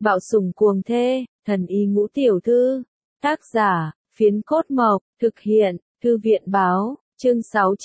Bạo sủng cuồng thê, thần y ngũ tiểu thư. Tác giả, Phiến Cốt Mộc, thực hiện, Thư viện báo, chương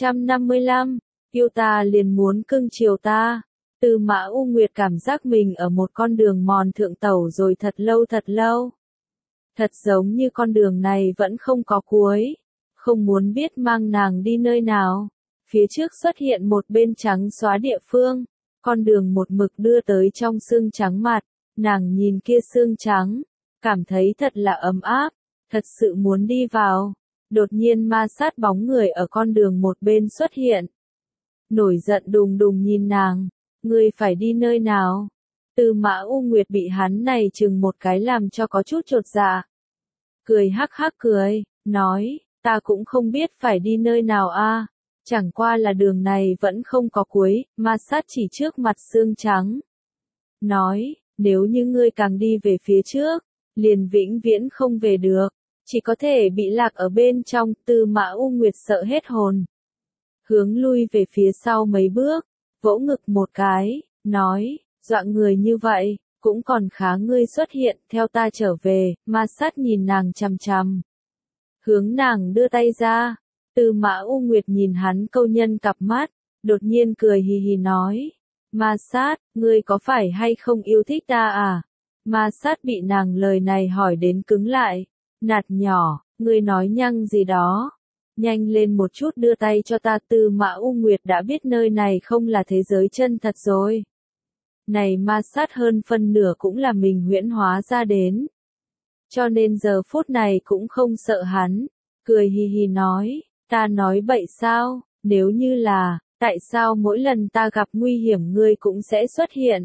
655, yêu ta liền muốn cưng chiều ta. Tư Mã U Nguyệt cảm giác mình ở một con đường mòn thượng tẩu rồi thật lâu. Thật giống như con đường này vẫn không có cuối, không muốn biết mang nàng đi nơi nào. Phía trước xuất hiện một bên trắng xóa địa phương, con đường một mực đưa tới trong xương trắng mặt, nàng nhìn kia xương trắng, cảm thấy thật là ấm áp, thật sự muốn đi vào. Đột nhiên ma sát bóng người ở con đường một bên xuất hiện. Nổi giận đùng đùng nhìn nàng, ngươi phải đi nơi nào? Tư Mã U Nguyệt bị hắn này chừng một cái làm cho có chút chột dạ. Cười hắc hắc cười, nói, ta cũng không biết phải đi nơi nào a, chẳng qua là đường này vẫn không có cuối, ma sát chỉ trước mặt xương trắng. Nói, nếu như ngươi càng đi về phía trước, liền vĩnh viễn không về được, chỉ có thể bị lạc ở bên trong. Tư Mã U Nguyệt sợ hết hồn. Hướng lui về phía sau mấy bước, vỗ ngực một cái, nói, dọa người như vậy, cũng còn khá ngươi xuất hiện, theo ta trở về. Ma sát nhìn nàng chằm chằm. Hướng nàng đưa tay ra, Tư Mã U Nguyệt nhìn hắn câu nhân cặp mắt, đột nhiên cười hì hì nói, ma sát, ngươi có phải hay không yêu thích ta à? Ma sát bị nàng lời này hỏi đến cứng lại, nạt nhỏ, ngươi nói nhăng gì đó, nhanh lên một chút đưa tay cho ta. Tư Mã U Nguyệt đã biết nơi này không là thế giới chân thật rồi. Này ma sát hơn phân nửa cũng là mình huyễn hóa ra đến. Cho nên giờ phút này cũng không sợ hắn, cười hì hì nói, ta nói bậy sao, nếu như là, tại sao mỗi lần ta gặp nguy hiểm ngươi cũng sẽ xuất hiện?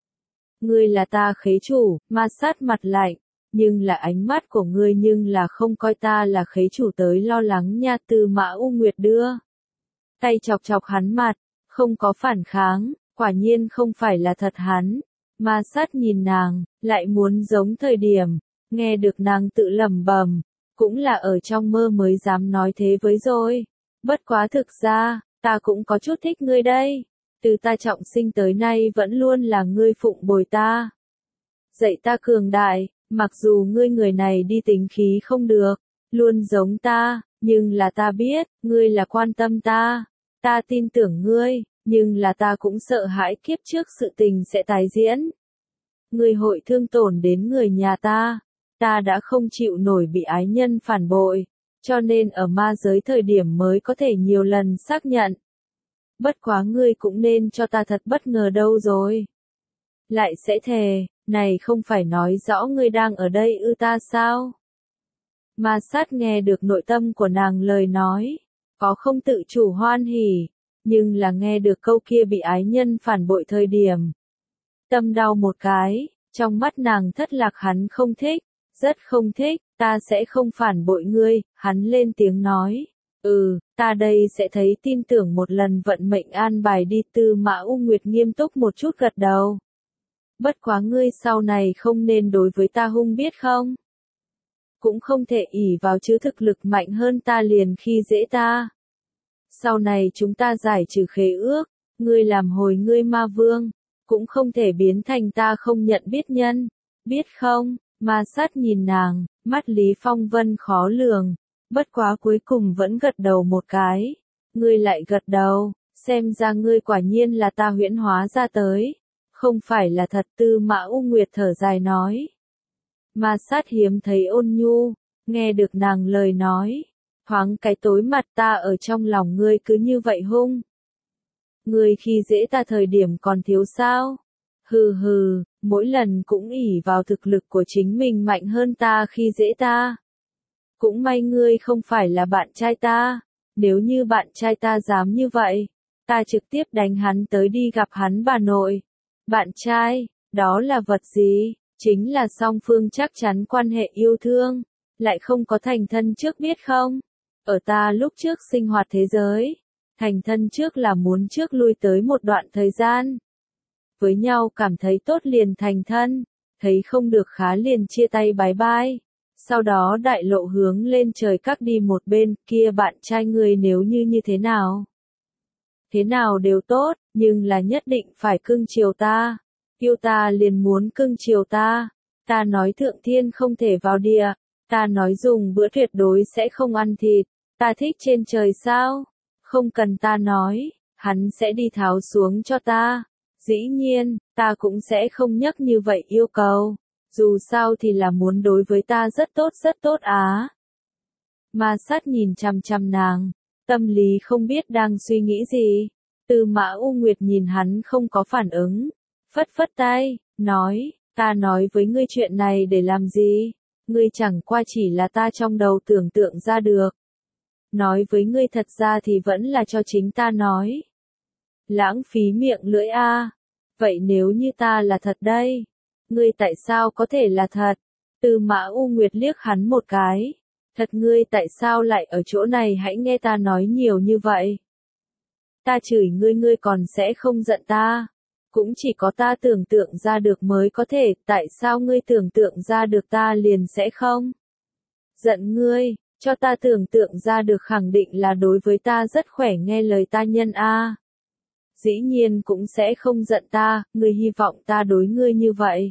Ngươi là ta khế chủ. Ma sát mặt lạnh, nhưng là ánh mắt của ngươi nhưng là không coi ta là khế chủ tới lo lắng nha. Tư Mã U Nguyệt đưa tay chọc chọc hắn mặt, không có phản kháng, quả nhiên không phải là thật hắn. Ma sát nhìn nàng, lại muốn giống thời điểm, nghe được nàng tự lẩm bẩm, cũng là ở trong mơ mới dám nói thế với rồi. Bất quá thực ra, ta cũng có chút thích ngươi đây. Từ ta trọng sinh tới nay vẫn luôn là ngươi phụng bồi ta, dạy ta cường đại, mặc dù ngươi người này đi tính khí không được, luôn giống ta, nhưng là ta biết, ngươi là quan tâm ta. Ta tin tưởng ngươi, nhưng là ta cũng sợ hãi kiếp trước sự tình sẽ tái diễn. Ngươi hội thương tổn đến người nhà ta. Ta đã không chịu nổi bị ái nhân phản bội, cho nên ở ma giới thời điểm mới có thể nhiều lần xác nhận. Bất quá ngươi cũng nên cho ta thật bất ngờ đâu rồi. Lại sẽ thề, này không phải nói rõ ngươi đang ở đây ư ta sao? Ma sát nghe được nội tâm của nàng lời nói, có không tự chủ hoan hỉ, nhưng là nghe được câu kia bị ái nhân phản bội thời điểm. Tâm đau một cái, trong mắt nàng thất lạc hắn không thích. Rất không thích, ta sẽ không phản bội ngươi. Hắn lên tiếng nói, ta đây sẽ thấy tin tưởng một lần vận mệnh an bài đi. Tư Mã U Nguyệt nghiêm túc một chút gật đầu. Bất quá ngươi sau này không nên đối với ta hung biết không? Cũng không thể ỷ vào chứ thực lực mạnh hơn ta liền khi dễ ta. Sau này chúng ta giải trừ khế ước, ngươi làm hồi ngươi ma vương, cũng không thể biến thành ta không nhận biết nhân, biết không? Ma sát nhìn nàng, mắt Lý Phong Vân khó lường, bất quá cuối cùng vẫn gật đầu một cái. Ngươi lại gật đầu, xem ra ngươi quả nhiên là ta huyễn hóa ra tới, không phải là thật. Tư Mã U Nguyệt thở dài nói. Ma sát hiếm thấy ôn nhu, nghe được nàng lời nói, thoáng cái tối mặt. Ta ở trong lòng ngươi cứ như vậy hung. Ngươi khi dễ ta thời điểm còn thiếu sao? Hừ hừ, mỗi lần cũng ỷ vào thực lực của chính mình mạnh hơn ta khi dễ ta. Cũng may ngươi không phải là bạn trai ta, nếu như bạn trai ta dám như vậy, ta trực tiếp đánh hắn tới đi gặp hắn bà nội. Bạn trai, đó là vật gì? Chính là song phương chắc chắn quan hệ yêu thương, lại không có thành thân trước biết không? Ở ta lúc trước sinh hoạt thế giới, thành thân trước là muốn trước lui tới một đoạn thời gian. Với nhau cảm thấy tốt liền thành thân, thấy không được khá liền chia tay bái bai. Sau đó đại lộ hướng lên trời các đi một bên. Kia bạn trai người nếu như thế nào? Thế nào đều tốt, nhưng là nhất định phải cưng chiều ta. Yêu ta liền muốn cưng chiều ta. Ta nói thượng thiên không thể vào địa. Ta nói dùng bữa tuyệt đối sẽ không ăn thịt. Ta thích trên trời sao? Không cần ta nói, hắn sẽ đi tháo xuống cho ta. Dĩ nhiên, ta cũng sẽ không nhắc như vậy yêu cầu. Dù sao thì là muốn đối với ta rất tốt á. Ma Sát nhìn chằm chằm nàng, tâm lý không biết đang suy nghĩ gì. Tư Mã U Nguyệt nhìn hắn không có phản ứng, phất phất tay, nói, ta nói với ngươi chuyện này để làm gì? Ngươi chẳng qua chỉ là ta trong đầu tưởng tượng ra được. Nói với ngươi thật ra thì vẫn là cho chính ta nói. Lãng phí miệng lưỡi a. Vậy nếu như ta là thật đây? Ngươi tại sao có thể là thật? Tư Mã U Nguyệt liếc hắn một cái. Thật ngươi tại sao lại ở chỗ này hãy nghe ta nói nhiều như vậy? Ta chửi ngươi còn sẽ không giận ta. Cũng chỉ có ta tưởng tượng ra được mới có thể, tại sao ngươi tưởng tượng ra được ta liền sẽ không? Giận ngươi, cho ta tưởng tượng ra được khẳng định là đối với ta rất khỏe nghe lời ta nhân a. Dĩ nhiên cũng sẽ không giận ta, ngươi hy vọng ta đối ngươi như vậy.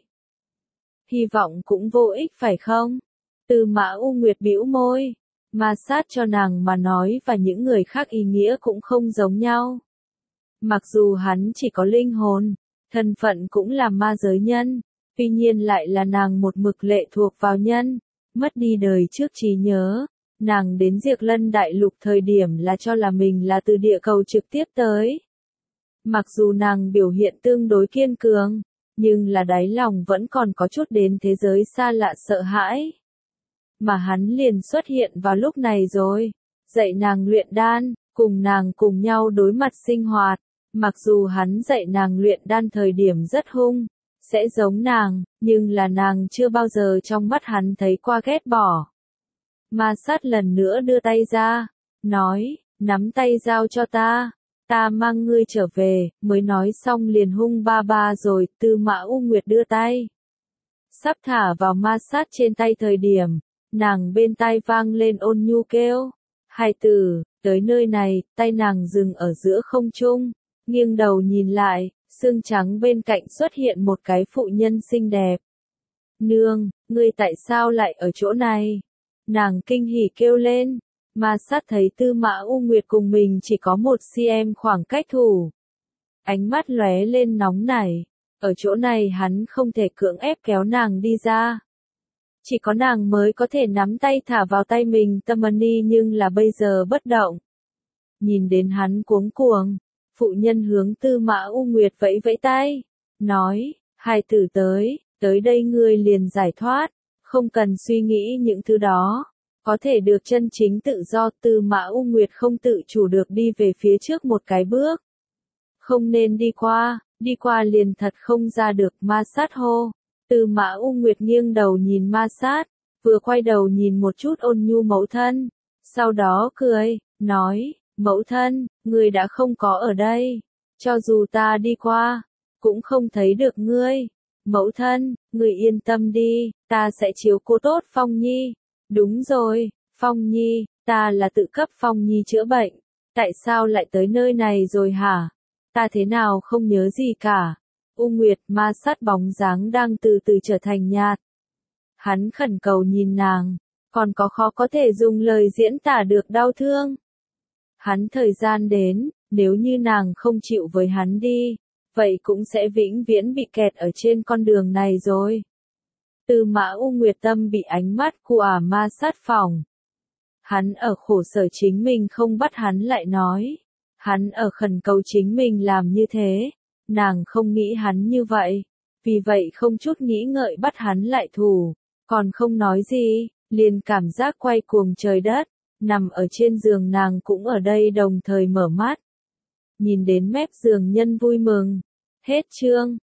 Hy vọng cũng vô ích phải không? Tư Mã U Nguyệt bĩu môi, Ma Sát cho nàng mà nói và những người khác ý nghĩa cũng không giống nhau. Mặc dù hắn chỉ có linh hồn, thân phận cũng là ma giới nhân, tuy nhiên lại là nàng một mực lệ thuộc vào nhân, mất đi đời trước trí nhớ. Nàng đến Diệp Lân Đại Lục thời điểm là cho là mình là từ địa cầu trực tiếp tới. Mặc dù nàng biểu hiện tương đối kiên cường, nhưng là đáy lòng vẫn còn có chút đến thế giới xa lạ sợ hãi. Mà hắn liền xuất hiện vào lúc này rồi, dạy nàng luyện đan, cùng nàng cùng nhau đối mặt sinh hoạt. Mặc dù hắn dạy nàng luyện đan thời điểm rất hung, sẽ giống nàng, nhưng là nàng chưa bao giờ trong mắt hắn thấy qua ghét bỏ. Ma Sát lần nữa đưa tay ra, nói, nắm tay giao cho ta, ta mang ngươi trở về, mới nói xong liền hung ba ba rồi. Tư Mã U Nguyệt đưa tay, sắp thả vào Ma Sát trên tay thời điểm, nàng bên tai vang lên ôn nhu kêu, hài tử, tới nơi này, tay nàng dừng ở giữa không trung, nghiêng đầu nhìn lại, xương trắng bên cạnh xuất hiện một cái phụ nhân xinh đẹp. Nương, ngươi tại sao lại ở chỗ này? Nàng kinh hỉ kêu lên. Ma Sát thấy Tư Mã U Nguyệt cùng mình chỉ có 1 cm khoảng cách thủ. Ánh mắt lóe lên nóng nảy. Ở chỗ này hắn không thể cưỡng ép kéo nàng đi ra. Chỉ có nàng mới có thể nắm tay thả vào tay mình Tamani, nhưng là bây giờ bất động. Nhìn đến hắn cuống cuồng, phụ nhân hướng Tư Mã U Nguyệt vẫy vẫy tay, nói, hài tử tới đây ngươi liền giải thoát, không cần suy nghĩ những thứ đó, có thể được chân chính tự do. Tư Mã U Nguyệt không tự chủ được đi về phía trước một cái bước. Không nên đi qua liền thật không ra được. Ma Sát hô. Tư Mã U Nguyệt nghiêng đầu nhìn Ma Sát, vừa quay đầu nhìn một chút ôn nhu mẫu thân, sau đó cười, nói, mẫu thân, ngươi đã không có ở đây, cho dù ta đi qua, cũng không thấy được ngươi. Mẫu thân, ngươi yên tâm đi, ta sẽ chiếu cố tốt Phong Nhi. Đúng rồi, Phong Nhi, ta là tự cấp Phong Nhi chữa bệnh, tại sao lại tới nơi này rồi hả? Ta thế nào không nhớ gì cả. U Nguyệt. Ma Sát bóng dáng đang từ từ trở thành nhạt. Hắn khẩn cầu nhìn nàng, còn có khó có thể dùng lời diễn tả được đau thương. Hắn thời gian đến, nếu như nàng không chịu với hắn đi, vậy cũng sẽ vĩnh viễn bị kẹt ở trên con đường này rồi. Tư Mã U Nguyệt tâm bị ánh mắt của Ma Sát phỏng. Hắn ở khổ sở chính mình không bắt hắn lại nói. Hắn ở khẩn cầu chính mình làm như thế. Nàng không nghĩ hắn như vậy. Vì vậy không chút nghĩ ngợi bắt hắn lại thủ. Còn không nói gì, liền cảm giác quay cuồng trời đất. Nằm ở trên giường nàng cũng ở đây đồng thời mở mắt. Nhìn đến mép giường nhân vui mừng. Hết chương.